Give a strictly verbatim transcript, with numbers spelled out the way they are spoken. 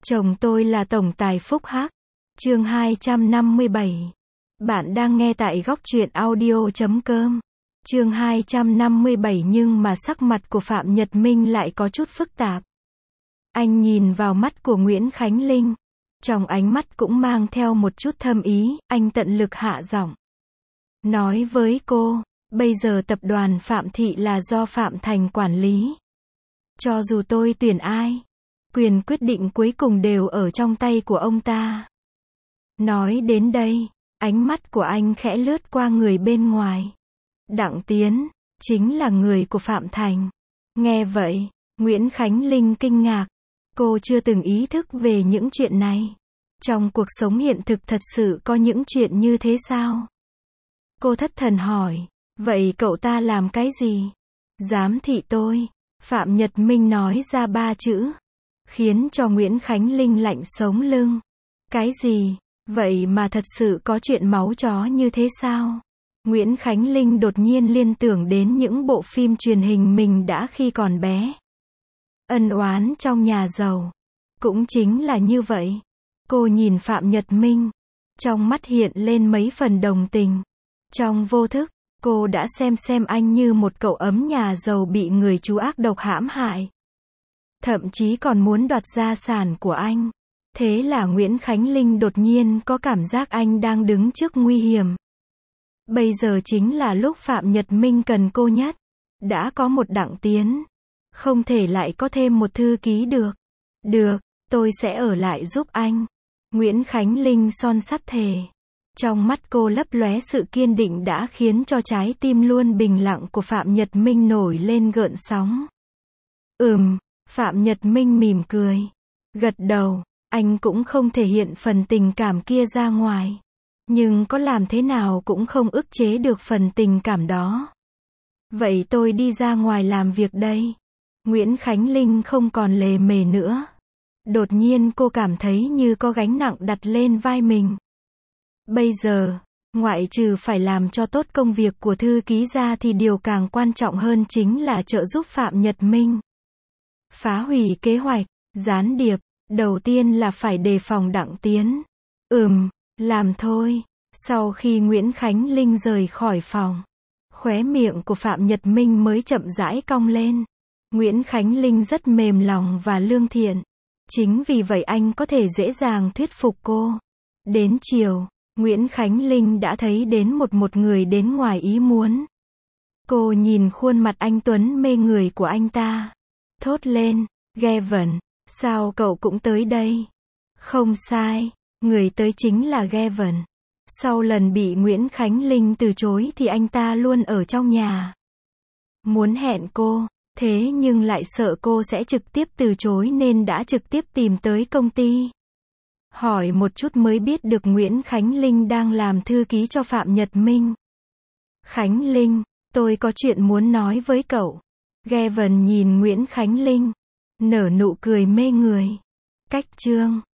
Chồng tôi là tổng tài Phúc Hắc. Chương hai trăm năm mươi bảy. Bạn đang nghe tại góc truyện audio chấm com. Chương hai trăm năm mươi bảy nhưng mà sắc mặt của Phạm Nhật Minh lại có chút phức tạp. Anh nhìn vào mắt của Nguyễn Khánh Linh. Trong ánh mắt cũng mang theo một chút thâm ý, anh tận lực hạ giọng. Nói với cô, bây giờ tập đoàn Phạm Thị là do Phạm Thành quản lý. Cho dù tôi tuyển ai, quyền quyết định cuối cùng đều ở trong tay của ông ta. Nói đến đây, ánh mắt của anh khẽ lướt qua người bên ngoài. Đặng Tiến, chính là người của Phạm Thành. Nghe vậy, Nguyễn Khánh Linh kinh ngạc. Cô chưa từng ý thức về những chuyện này. Trong cuộc sống hiện thực thật sự có những chuyện như thế sao? Cô thất thần hỏi, vậy cậu ta làm cái gì? Giám thị tôi. Phạm Nhật Minh nói ra ba chữ, khiến cho Nguyễn Khánh Linh lạnh sống lưng. Cái gì? Vậy mà thật sự có chuyện máu chó như thế sao? Nguyễn Khánh Linh đột nhiên liên tưởng đến những bộ phim truyền hình mình đã khi còn bé. Ân oán trong nhà giàu. Cũng chính là như vậy. Cô nhìn Phạm Nhật Minh. Trong mắt hiện lên mấy phần đồng tình. Trong vô thức, cô đã xem xem anh như một cậu ấm nhà giàu bị người chú ác độc hãm hại. Thậm chí còn muốn đoạt gia sản của anh. Thế là Nguyễn Khánh Linh đột nhiên có cảm giác anh đang đứng trước nguy hiểm. Bây giờ chính là lúc Phạm Nhật Minh cần cô nhất. Đã có một Đặng Tiến. Không thể lại có thêm một thư ký được. Được, tôi sẽ ở lại giúp anh. Nguyễn Khánh Linh son sắt thề. Trong mắt cô lấp lóe sự kiên định đã khiến cho trái tim luôn bình lặng của Phạm Nhật Minh nổi lên gợn sóng. Ừm, Phạm Nhật Minh mỉm cười. Gật đầu, anh cũng không thể hiện phần tình cảm kia ra ngoài. Nhưng có làm thế nào cũng không ức chế được phần tình cảm đó. Vậy tôi đi ra ngoài làm việc đây. Nguyễn Khánh Linh không còn lề mề nữa. Đột nhiên cô cảm thấy như có gánh nặng đặt lên vai mình. Bây giờ, ngoại trừ phải làm cho tốt công việc của thư ký ra thì điều càng quan trọng hơn chính là trợ giúp Phạm Nhật Minh. Phá hủy kế hoạch, gián điệp, đầu tiên là phải đề phòng Đặng Tiến. Ừm, làm thôi. Sau khi Nguyễn Khánh Linh rời khỏi phòng, khóe miệng của Phạm Nhật Minh mới chậm rãi cong lên. Nguyễn Khánh Linh rất mềm lòng và lương thiện. Chính vì vậy anh có thể dễ dàng thuyết phục cô. Đến chiều, Nguyễn Khánh Linh đã thấy đến một một người đến ngoài ý muốn. Cô nhìn khuôn mặt anh tuấn mê người của anh ta. Thốt lên, Gavin, sao cậu cũng tới đây? Không sai, người tới chính là Gavin. Sau lần bị Nguyễn Khánh Linh từ chối thì anh ta luôn ở trong nhà. Muốn hẹn cô, thế nhưng lại sợ cô sẽ trực tiếp từ chối nên đã trực tiếp tìm tới công ty. Hỏi một chút mới biết được Nguyễn Khánh Linh đang làm thư ký cho Phạm Nhật Minh. Khánh Linh, tôi có chuyện muốn nói với cậu. Gavin nhìn Nguyễn Khánh Linh, nở nụ cười mê người. Cách chương